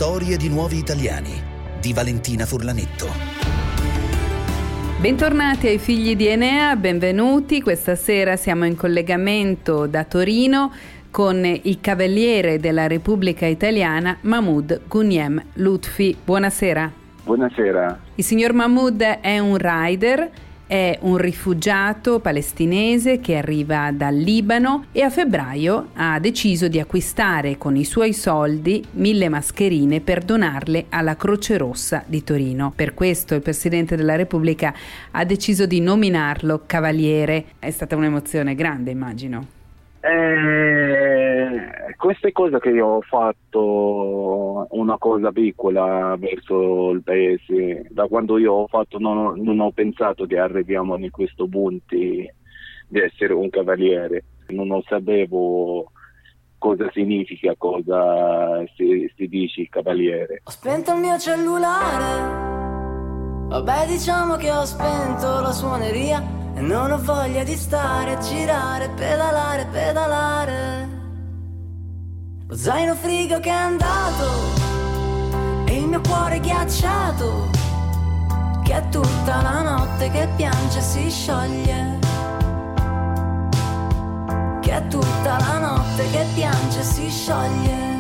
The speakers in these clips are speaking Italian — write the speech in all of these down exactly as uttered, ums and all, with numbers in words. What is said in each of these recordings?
Storie di nuovi italiani di Valentina Furlanetto. Bentornati ai figli di Enea, benvenuti. Questa sera siamo in collegamento da Torino con il Cavaliere della Repubblica Italiana Mahmoud Ghunem Lutfi. Buonasera. Buonasera. Il signor Mahmoud è un rider, è un rifugiato palestinese che arriva dal Libano e a febbraio ha deciso di acquistare con i suoi soldi mille mascherine per donarle alla Croce Rossa di Torino. Per questo il Presidente della Repubblica ha deciso di nominarlo Cavaliere. È stata un'emozione grande, immagino. Eh, queste cose che io ho fatto, una cosa piccola verso il paese, da quando io ho fatto non, non ho pensato che arriviamo in questo punto di essere un cavaliere, non lo sapevo cosa significa, cosa si, si dice cavaliere. Ho spento il mio cellulare, vabbè diciamo che ho spento la suoneria e non ho voglia di stare, girare, pedalare, pedalare. Lo zaino frigo che è andato e il mio cuore ghiacciato, che è tutta la notte che piange e si scioglie, che è tutta la notte che piange e si scioglie.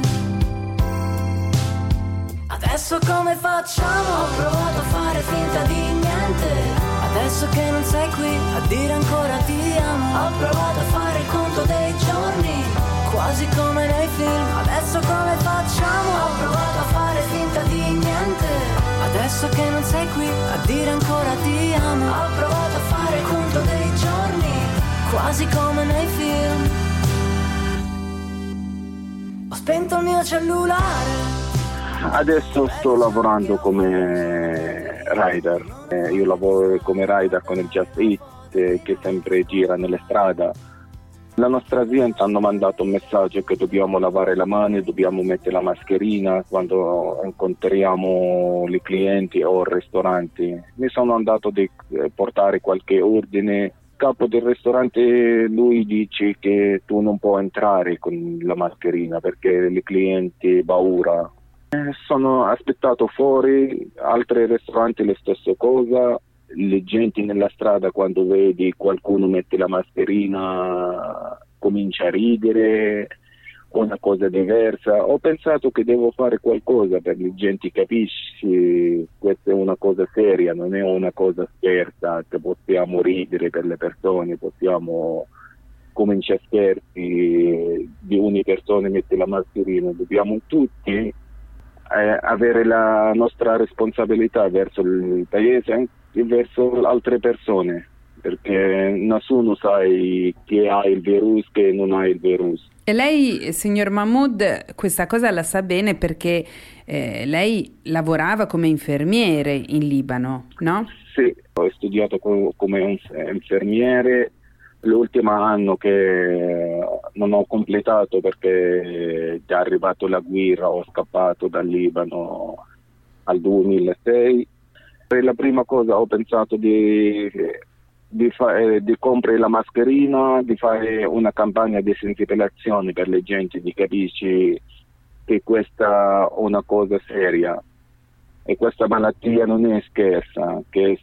Adesso come facciamo? Ho provato a fare finta di niente, adesso che non sei qui a dire ancora ti amo. Ho provato a fare il conto dei giorni, quasi come nei film. Adesso come facciamo? Ho provato a fare finta di niente, adesso che non sei qui a dire ancora ti amo. Ho provato a fare il conto dei giorni, quasi come nei film. Ho spento il mio cellulare. Adesso sto lavorando come rider, eh, io lavoro come rider con il Just Eat, eh, che sempre gira nelle strade. La nostra azienda hanno mandato un messaggio che dobbiamo lavare le mani, dobbiamo mettere la mascherina quando incontriamo i clienti o i ristoranti. Mi sono andato a portare qualche ordine. Il capo del ristorante lui dice che tu non puoi entrare con la mascherina perché i clienti paura. Sono aspettato fuori, altri ristoranti la stessa cosa, le gente nella strada quando vedi qualcuno mette la mascherina comincia a ridere, una cosa diversa. Ho pensato che devo fare qualcosa per la gente capisci, questa è una cosa seria, non è una cosa scherza, che possiamo ridere per le persone, possiamo cominciare a scherzi di ogni persona mette la mascherina, dobbiamo tutti Eh, avere la nostra responsabilità verso il paese e verso altre persone, perché nessuno sa chi ha il virus, che non ha il virus. E lei, signor Mahmoud, questa cosa la sa bene perché eh, lei lavorava come infermiere in Libano, no? Sì, ho studiato co- come un infermiere. L'ultimo anno che non ho completato perché è arrivato la guerra, ho scappato dal Libano al duemilasei. Per la prima cosa ho pensato di, di, fa, di comprare la mascherina, di fare una campagna di sensibilizzazione per le gente, di capisci che questa è una cosa seria. E questa malattia non è scherza, che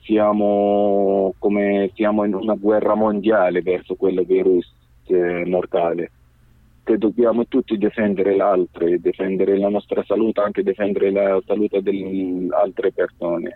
siamo come siamo in una guerra mondiale verso quel virus eh, mortale, che dobbiamo tutti difendere l'altro, difendere la nostra salute, anche difendere la salute delle altre persone.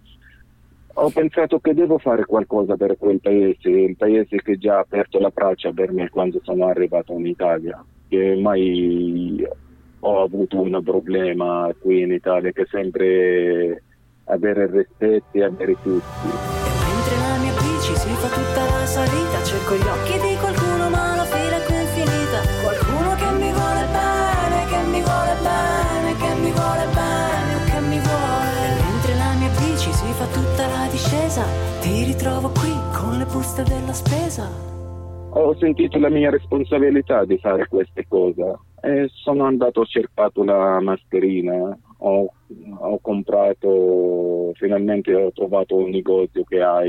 Ho pensato che devo fare qualcosa per quel paese, il paese che già ha aperto la braccia per me quando sono arrivato in Italia, che mai ho avuto un problema qui in Italia, che sempre avere rispetto e avere tutti. E mentre la mia bici si fa tutta la salita, cerco gli occhi di qualcuno ma la fila è qui infinita. Qualcuno che mi vuole bene, che mi vuole bene, che mi vuole bene o che mi vuole. E mentre la mia bici si fa tutta la discesa, ti ritrovo qui con le buste della spesa. Ho sentito la mia responsabilità di fare queste cose. E sono andato, ho cercato la mascherina, ho, ho comprato, finalmente ho trovato un negozio che ha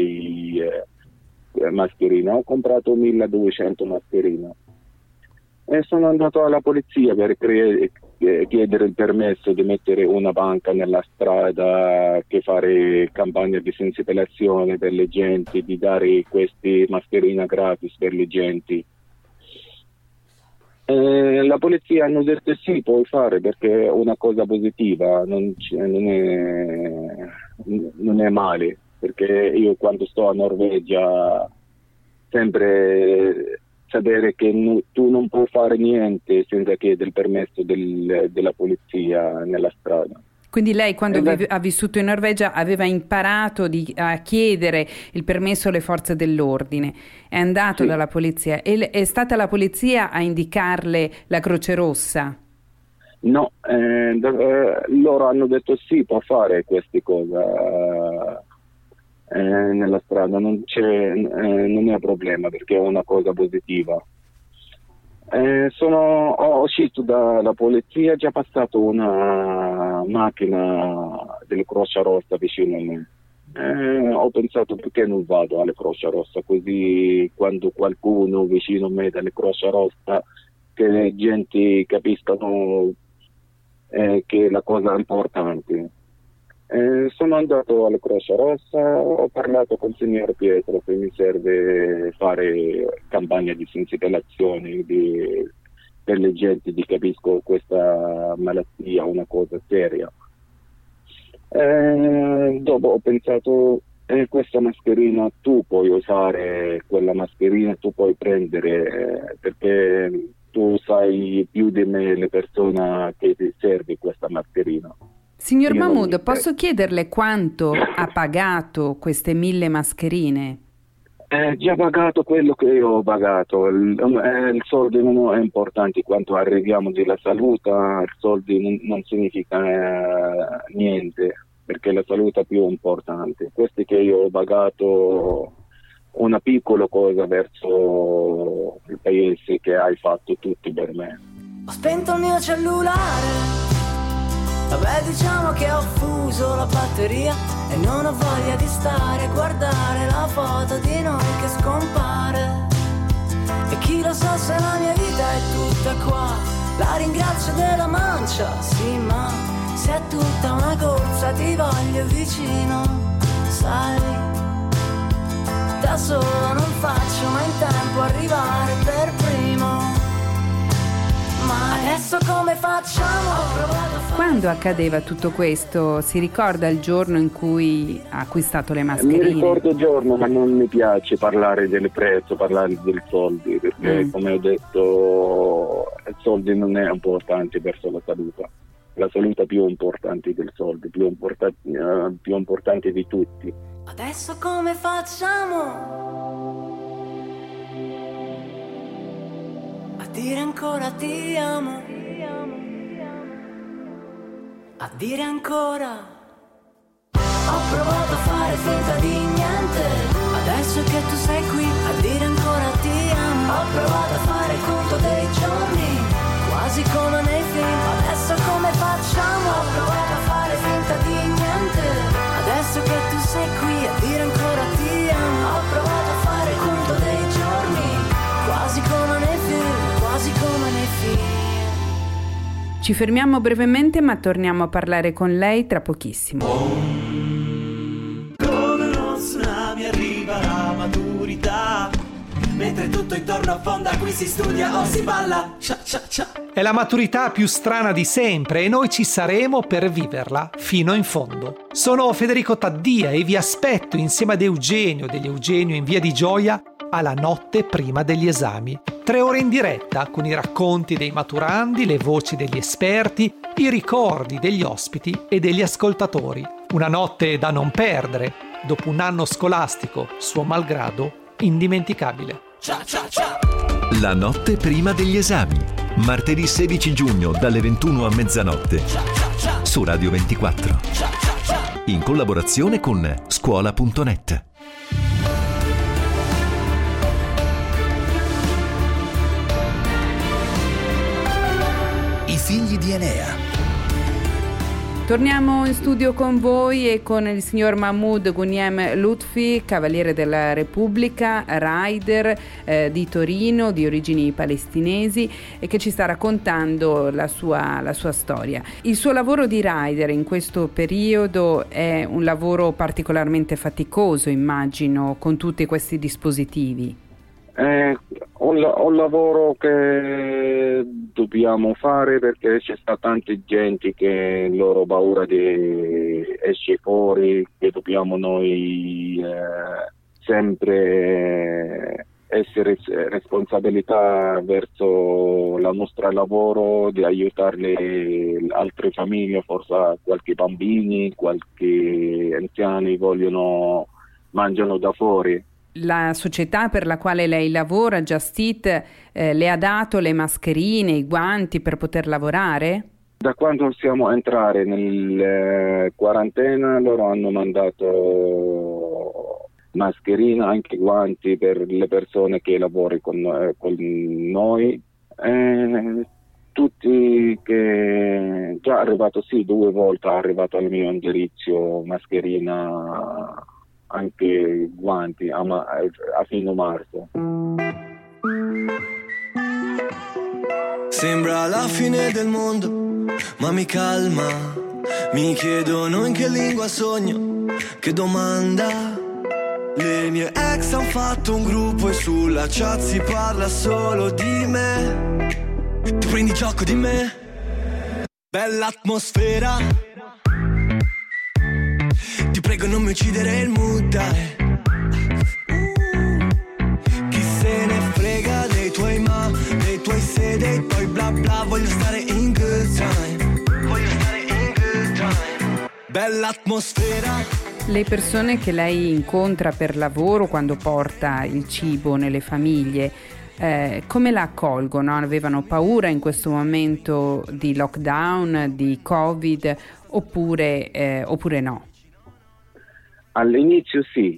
eh, mascherine, ho comprato milleduecento mascherine e sono andato alla polizia per cre- chiedere il permesso di mettere una banca nella strada, che fare campagna di sensibilizzazione per le genti, di dare queste mascherine gratis per le genti. Eh, la polizia hanno detto sì, puoi fare, perché è una cosa positiva, non, non, è, non è male, perché io quando sto a Norvegia sempre sapere che no, tu non puoi fare niente senza chiedere il permesso del, della polizia nella strada. Quindi lei, quando eh vi, ha vissuto in Norvegia, aveva imparato di, a chiedere il permesso alle forze dell'ordine, è andato sì. dalla polizia e è stata la polizia a indicarle la Croce Rossa? No, eh, da, eh, loro hanno detto sì, può fare queste cose eh, nella strada, non, c'è, eh, non è un problema, perché è una cosa positiva. Eh, sono ho uscito dalla polizia, già passato una macchina della Croce Rossa vicino a me. Eh, ho pensato, perché non vado alla Croce Rossa, così quando qualcuno vicino a me dalla Croce Rossa, che le gente capiscano eh, che è la cosa importante. Eh, sono andato alla Croce Rossa, ho parlato con il signor Pietro che mi serve fare campagna di sensibilizzazione di, per le gente, di capisco questa malattia, una cosa seria. Eh, dopo ho pensato, eh, questa mascherina tu puoi usare, quella mascherina tu puoi prendere, eh, perché tu sai più di me le persone che ti serve questa mascherina. Signor Mahmood, posso chiederle quanto ha pagato queste mille mascherine? Eh, già pagato quello che io ho pagato, il, eh, il soldo non è importante, quanto arriviamo della salute, il soldo non, non significa eh, niente, perché la salute è più importante. Questi che io ho pagato una piccola cosa verso il paese che hai fatto tutti per me. Ho spento il mio cellulare, vabbè, diciamo che ho fuso la batteria e non ho voglia di stare a guardare la foto di noi che scompare. E chi lo sa se la mia vita è tutta qua, la ringrazio della mancia, sì, ma se è tutta una corsa ti voglio vicino, sai. Da solo non faccio mai in tempo arrivare per primo. Ma adesso come facciamo? Quando accadeva tutto questo? Si ricorda il giorno in cui ha acquistato le mascherine? Mi ricordo il giorno, ma non mi piace parlare del prezzo, parlare dei soldi, perché mm. come ho detto, i soldi non è importante verso la salute. La salute è più importante del soldi, più importante, uh, più importante di tutti. Adesso come facciamo? A dire ancora ti amo, a dire ancora. Ho provato a fare finta di niente, adesso che tu sei qui, a dire ancora ti amo. Ho provato a fare il conto dei giorni, quasi come nei film. Adesso come facciamo? Ho provato a fare finta di niente, adesso che tu sei qui, a dire ancora ti amo. Ho provato a fare il conto dei giorni, quasi come nei film, quasi come nei film. Ci fermiamo brevemente, ma torniamo a parlare con lei tra pochissimo. Come uno tsunami arriva la maturità, mentre tutto intorno affonda, qui si studia o si balla. Cia, cia, cia. È la maturità più strana di sempre e noi ci saremo per viverla fino in fondo. Sono Federico Taddia e vi aspetto insieme ad Eugenio degli Eugenio in Via di Gioia alla notte prima degli esami. Tre ore in diretta con i racconti dei maturandi, le voci degli esperti, i ricordi degli ospiti e degli ascoltatori. Una notte da non perdere, dopo un anno scolastico, suo malgrado, indimenticabile. Cia, cia, cia. La notte prima degli esami. Martedì sedici giugno dalle ventuno a mezzanotte. Cia, cia, cia. Su Radio ventiquattro. Cia, cia, cia. In collaborazione con scuola punto net. I figli di Enea. Torniamo in studio con voi e con il signor Mahmoud Ghunem Lutfi, Cavaliere della Repubblica, rider eh, di Torino, di origini palestinesi, e che ci sta raccontando la sua, la sua storia. Il suo lavoro di rider in questo periodo è un lavoro particolarmente faticoso, immagino, con tutti questi dispositivi. È un, un lavoro che dobbiamo fare perché c'è sta tanta gente che loro paura di esce fuori, che dobbiamo noi eh, sempre essere responsabilità verso il nostro lavoro, di aiutare le altre famiglie, forse qualche bambini, qualche anziani vogliono mangiano da fuori. La società per la quale lei lavora, Just Eat, eh, le ha dato le mascherine, i guanti per poter lavorare? Da quando siamo entrati nel quarantena loro hanno mandato mascherine, anche guanti per le persone che lavorano con, con noi. Eh, tutti che già è arrivato, sì, due volte è arrivato al mio indirizzo mascherina, anche guanti a, ma- a fine marzo. Sembra la fine del mondo, ma mi calma. Mi chiedono in che lingua sogno, che domanda. Le mie ex han fatto un gruppo e sulla chat si parla solo di me. Ti prendi gioco di me? Bella atmosfera. Ti prego non mi uccidere il mood, dai. uh, Chi se ne frega dei tuoi ma, dei tuoi se, dei tuoi bla bla. Voglio stare in good time. Voglio stare in good time. Bella atmosfera. Le persone che lei incontra per lavoro quando porta il cibo nelle famiglie, eh, come la accolgono? Avevano paura in questo momento di lockdown, di Covid, oppure, eh, oppure no? All'inizio sì,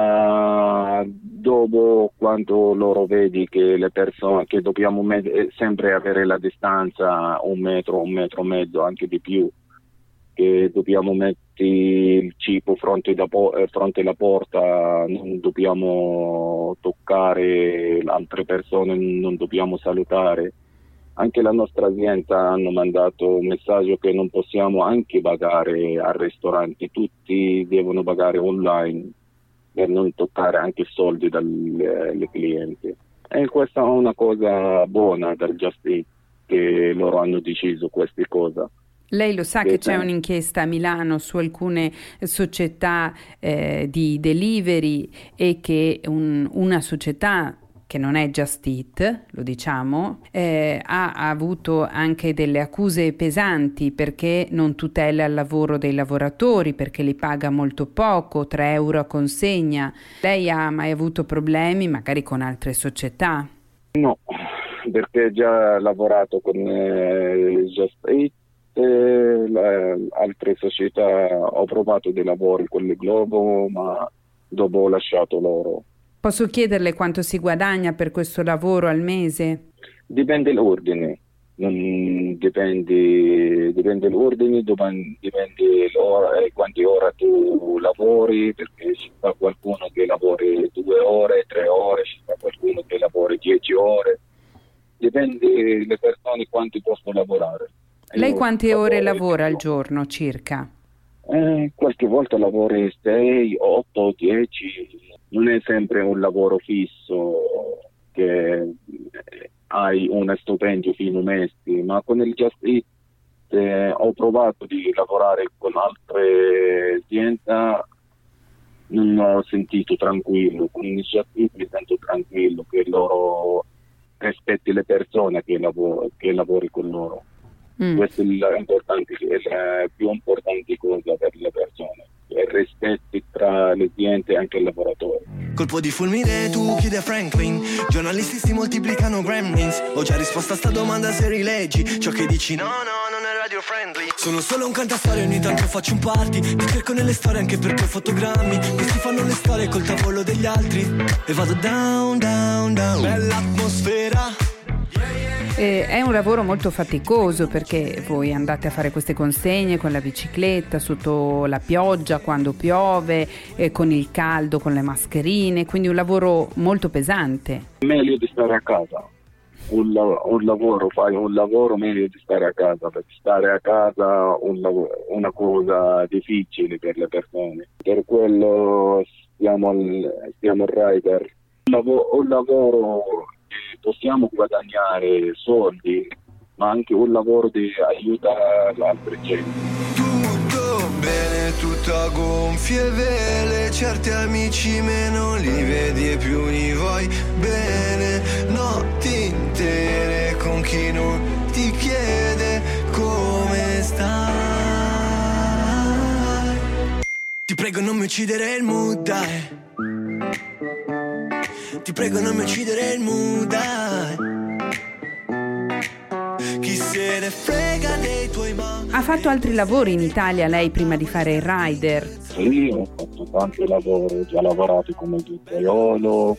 ma dopo, quando loro vedi che le persone, che dobbiamo med- sempre avere la distanza un metro, un metro e mezzo, anche di più, che dobbiamo mettere il cibo fronte, da po- fronte alla porta, non dobbiamo toccare le altre persone, non dobbiamo salutare. Anche la nostra azienda hanno mandato un messaggio che non possiamo anche pagare al ristorante, tutti devono pagare online per non toccare anche soldi dai clienti. E questa è una cosa buona dal Just Eat, che loro hanno deciso queste cose. Lei lo sa che c'è un'inchiesta a Milano su alcune società eh, di delivery e che un, una società che non è Just Eat, lo diciamo, eh, ha, ha avuto anche delle accuse pesanti perché non tutela il lavoro dei lavoratori, perché li paga molto poco, tre euro a consegna. Lei ha mai avuto problemi magari con altre società? No, perché già lavorato con eh, Just Eat, eh, le, altre società, ho provato dei lavori con le Globo, ma dopo ho lasciato loro. Posso chiederle quanto si guadagna per questo lavoro al mese? Dipende l'ordine, non dipende, dipende l'ordine, dipende l'ora e quante ore tu lavori, perché ci sta qualcuno che lavori due ore, tre ore, ci sta qualcuno che lavori dieci ore, dipende le persone quanti possono lavorare. Lei quante ore lavora al giorno circa? Eh, qualche volta lavori sei, otto, dieci, non è sempre un lavoro fisso che hai un stipendio fino a mesi, ma con il Just Eat eh, ho provato di lavorare con altre aziende, non ho sentito tranquillo, con il Just Eat mi sento tranquillo che loro rispetti le persone che, lavoro, che lavori con loro. Mm. Questo è l'importante, è la più importante cosa per le persone, il rispetto tra le aziende e anche il lavoratore. Colpo di fulmine tu chiedi a Franklin, giornalisti si moltiplicano gremlins. Ho già risposto a sta domanda se rileggi ciò che dici, no no non è radio friendly. Sono solo un cantastorie, ogni tanto faccio un party, ti cerco nelle storie anche perché ho fotogrammi. Questi fanno le storie col tavolo degli altri e vado down down down. Bella atmosfera, yeah, yeah, yeah. Eh, è un lavoro molto faticoso perché voi andate a fare queste consegne con la bicicletta, sotto la pioggia, quando piove, eh, con il caldo, con le mascherine, quindi un lavoro molto pesante. Meglio di stare a casa. Un, un lavoro, fai un lavoro meglio di stare a casa, perché stare a casa è un lav- una cosa difficile per le persone. Per quello stiamo al, stiamo al rider. Un, lav- un lavoro che possiamo guadagnare soldi, ma anche un lavoro di aiutare l'altra gente. Tutto bene, tutto a gonfie vele, certi amici meno li vedi e più li vuoi bene, notti intere con chi non ti chiede come stai. Ti prego non mi uccidere il mood, dai. Ti prego non mi uccidere il mood, dai. Chi se ne frega dei tuoi mani. Ha fatto altri lavori in Italia lei prima di fare il rider? Sì, ho fatto tanti lavori, ho già lavorato come pizzaiolo,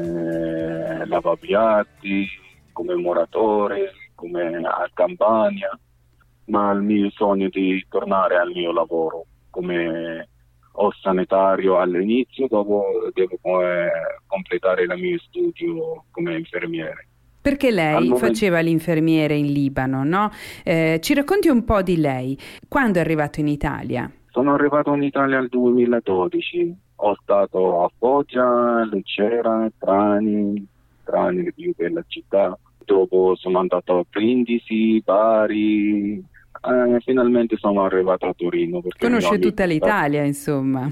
come lavapiatti, come muratore, come a Campania, ma il mio sogno è di tornare al mio lavoro come o sanitario all'inizio, dopo devo eh, completare il mio studio come infermiere. Perché lei momento... faceva l'infermiere in Libano, no? Eh, ci racconti un po' di lei. Quando è arrivato in Italia? Sono arrivato in Italia nel duemiladodici. Ho stato a Foggia, Lucera, Trani, Trani è più bella città. Dopo sono andato a Brindisi, Bari. Eh, finalmente sono arrivato a Torino. Conosce tutta l'Italia, insomma.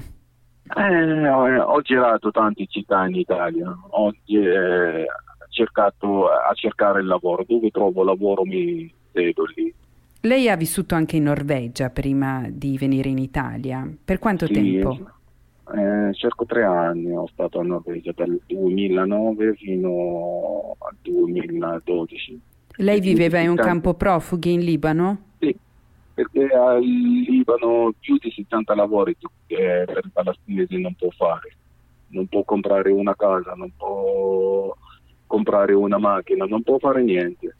Eh, ho, ho girato tante città in Italia. Ho eh, cercato a cercare il lavoro. Dove trovo lavoro mi vedo lì. Lei ha vissuto anche in Norvegia prima di venire in Italia. Per quanto sì, tempo? Eh, circa tre anni ho stato in Norvegia, dal duemilanove fino al duemiladodici. Lei viveva in un campo profughi in Libano? Sì, perché al Libano più di settanta lavori che per i palestinesi non può fare. Non può comprare una casa, non può comprare una macchina, non può fare niente.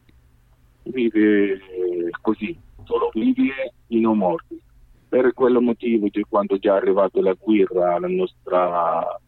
Vive così, solo vive in non morti. Per quello motivo che quando già è arrivata la guerra alla nostra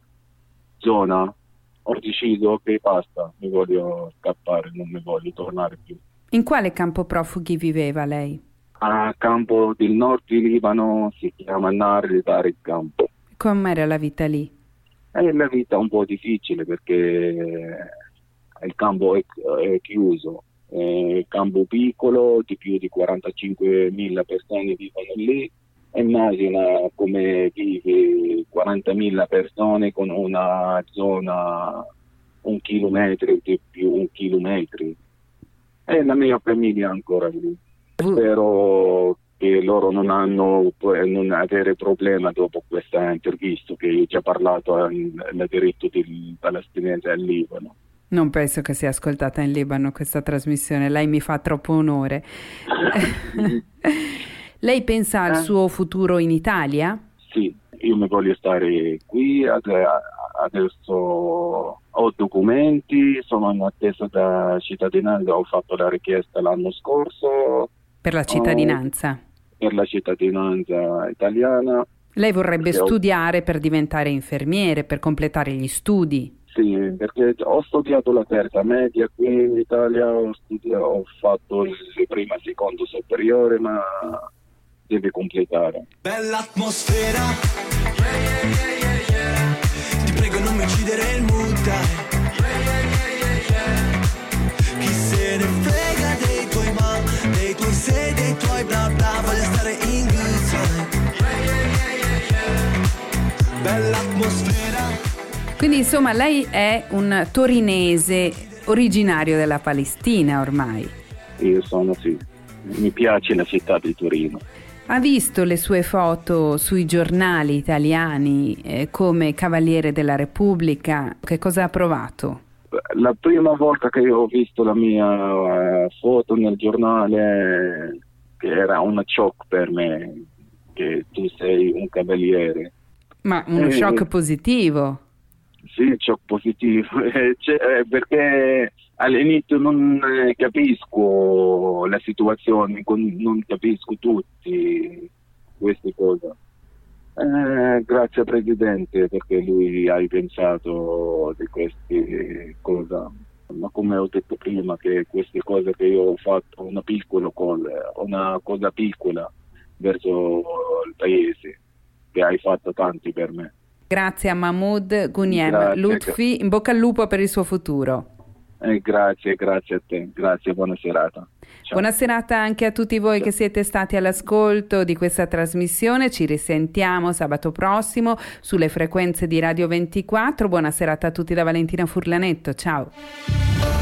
zona ho deciso che basta, mi voglio scappare, non mi voglio tornare più. In quale campo profughi viveva lei? A campo del nord di Libano, si chiama Nari Dari Campo. Com'era la vita lì? È la vita un po' difficile perché il campo è, è chiuso, è un campo piccolo, di più di quarantacinquemila persone vivono lì. Immagina come vive quarantamila persone con una zona un chilometro di più, un chilometro. E la mia famiglia è ancora lì. Spero che loro non hanno non avere problema dopo questa intervista che io ho già parlato al diritto del palestinese al Libano. Non penso che sia ascoltata in Libano questa trasmissione, lei mi fa troppo onore. Lei pensa al suo futuro in Italia? Sì, io mi voglio stare qui, adesso ho documenti, sono in attesa da cittadinanza, ho fatto la richiesta l'anno scorso. Per la cittadinanza? Uh, per la cittadinanza italiana. Lei vorrebbe perché studiare ho... per diventare infermiere, per completare gli studi? Sì, perché ho studiato la terza media qui in Italia, ho, studiato, ho fatto il prima e secondo superiore, ma deve completare. Bella atmosfera, yeah, yeah, yeah, yeah, yeah. Ti prego non mi uccidere il mood, dai. Yeah, yeah, yeah, yeah, yeah. Chi se ne frega dei tuoi ma, dei tuoi se, dei tuoi bla bla, voglio stare in good time. Yeah, yeah, yeah, yeah, yeah. Bella atmosfera. Quindi insomma lei è un torinese originario della Palestina ormai. Io sono sì, mi piace la città di Torino. Ha visto le sue foto sui giornali italiani eh, come Cavaliere della Repubblica? Che cosa ha provato? La prima volta che ho visto la mia uh, foto nel giornale, che era un shock per me, che tu sei un cavaliere. Ma uno eh, shock positivo? Sì, shock positivo, cioè, perché all'inizio non eh, capisco la situazione, con- non capisco tutti queste cose. Eh, grazie Presidente perché lui ha pensato di queste cose, ma come ho detto prima che queste cose che io ho fatto una piccola cosa, una cosa piccola verso il paese, che hai fatto tanti per me. Grazie a Mahmoud Ghunem Grazie. Lutfi, in bocca al lupo per il suo futuro. Eh, grazie, grazie a te, grazie, buona serata. Ciao. Buona serata anche a tutti voi che siete stati all'ascolto di questa trasmissione. Ci risentiamo sabato prossimo sulle frequenze di Radio ventiquattro. Buona serata a tutti da Valentina Furlanetto. Ciao.